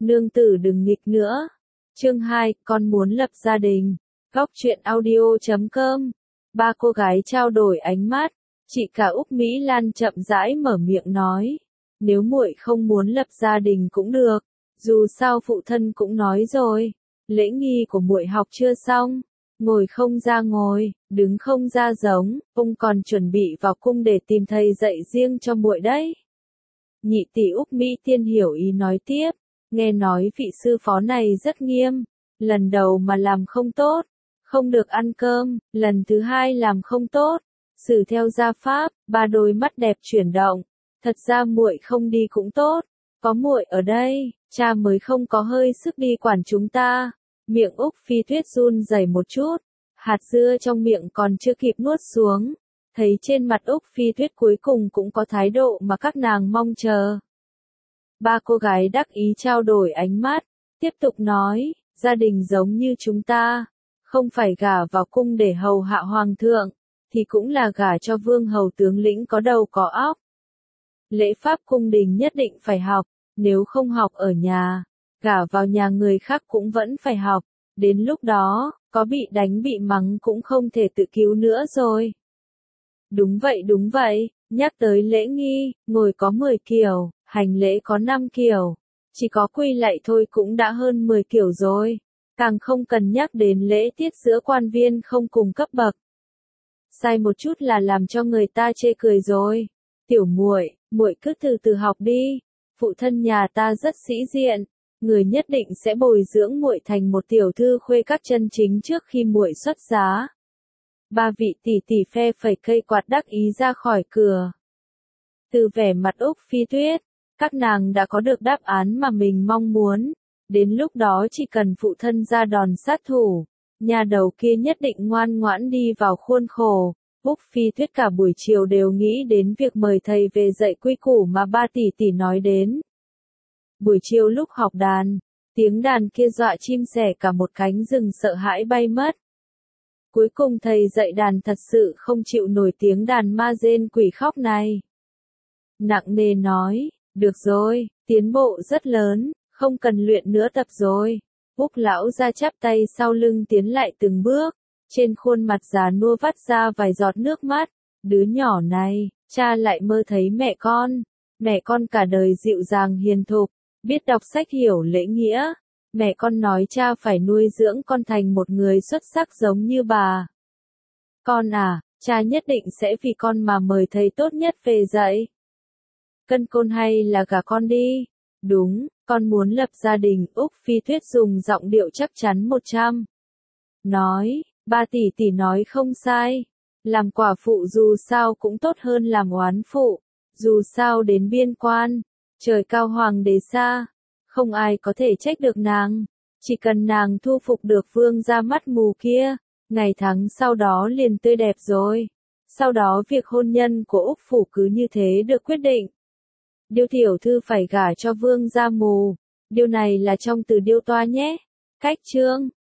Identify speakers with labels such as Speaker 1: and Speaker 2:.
Speaker 1: Nương tử đừng nghịch nữa. Chương 2, con muốn lập gia đình. Góc truyện audio.com. Ba cô gái trao đổi ánh mắt. Chị cả Úc Mỹ Lan chậm rãi mở miệng nói, nếu muội không muốn lập gia đình cũng được, dù sao phụ thân cũng nói rồi, lễ nghi của muội học chưa xong, ngồi không ra ngồi, đứng không ra giống, ông còn chuẩn bị vào cung để tìm thầy dạy riêng cho muội đấy. Nhị tỷ Úc Mỹ Tiên hiểu ý nói tiếp, nghe nói vị sư phó này rất nghiêm, lần đầu mà làm không tốt, không được ăn cơm, lần thứ hai làm không tốt, xử theo gia pháp. Ba đôi mắt đẹp chuyển động, thật ra muội không đi cũng tốt, có muội ở đây, cha mới không có hơi sức đi quản chúng ta. Miệng Úc Phi Tuyết run rẩy một chút, hạt dưa trong miệng còn chưa kịp nuốt xuống, thấy trên mặt Úc Phi Tuyết cuối cùng cũng có thái độ mà các nàng mong chờ. Ba cô gái đắc ý trao đổi ánh mắt, tiếp tục nói, gia đình giống như chúng ta, không phải gả vào cung để hầu hạ hoàng thượng, thì cũng là gả cho vương hầu tướng lĩnh có đầu có óc. Lễ pháp cung đình nhất định phải học, nếu không học ở nhà, gả vào nhà người khác cũng vẫn phải học, đến lúc đó, có bị đánh bị mắng cũng không thể tự cứu nữa rồi. Đúng vậy, nhắc tới lễ nghi, ngồi có 10 kiểu, hành lễ có 5 kiểu, chỉ có quy lạy thôi cũng đã hơn 10 kiểu rồi, càng không cần nhắc đến lễ tiết giữa quan viên không cùng cấp bậc. Sai một chút là làm cho người ta chê cười rồi. Tiểu muội, muội cứ từ từ học đi. Phụ thân nhà ta rất sĩ diện, người nhất định sẽ bồi dưỡng muội thành một tiểu thư khuê các chân chính trước khi muội xuất giá. Ba vị tỷ tỷ phe phẩy cây quạt đắc ý ra khỏi cửa. Từ vẻ mặt Úc Phi Tuyết, các nàng đã có được đáp án mà mình mong muốn. Đến lúc đó chỉ cần phụ thân ra đòn sát thủ, nhà đầu kia nhất định ngoan ngoãn đi vào khuôn khổ. Úc Phi Tuyết cả buổi chiều đều nghĩ đến việc mời thầy về dạy quy củ mà ba tỷ tỷ nói đến. Buổi chiều lúc học đàn, tiếng đàn kia dọa chim sẻ cả một cánh rừng sợ hãi bay mất. Cuối cùng thầy dạy đàn thật sự không chịu nổi tiếng đàn ma rên quỷ khóc này. Nặng nề nói, được rồi, tiến bộ rất lớn, không cần luyện nữa tập rồi. Úc lão ra chắp tay sau lưng tiến lại từng bước, trên khuôn mặt già nua vắt ra vài giọt nước mắt. Đứa nhỏ này, cha lại mơ thấy mẹ con cả đời dịu dàng hiền thục, biết đọc sách hiểu lễ nghĩa. Mẹ con nói cha phải nuôi dưỡng con thành một người xuất sắc giống như bà. Con à, cha nhất định sẽ vì con mà mời thầy tốt nhất về dạy. Cân côn hay là gả con đi? Đúng, con muốn lập gia đình. Úc Phi Tuyết dùng giọng điệu chắc chắn 100. Nói, ba tỷ tỷ nói không sai. Làm quả phụ dù sao cũng tốt hơn làm oán phụ. Dù sao đến biên quan, trời cao hoàng đế xa, không ai có thể trách được nàng. Chỉ cần nàng thu phục được vương gia mắt mù kia, ngày tháng sau đó liền tươi đẹp rồi. Sau đó việc hôn nhân của Úc phủ cứ như thế được quyết định. Điêu tiểu thư phải gả cho vương gia mù. Điều này là trong từ điêu toa nhé. Cách chương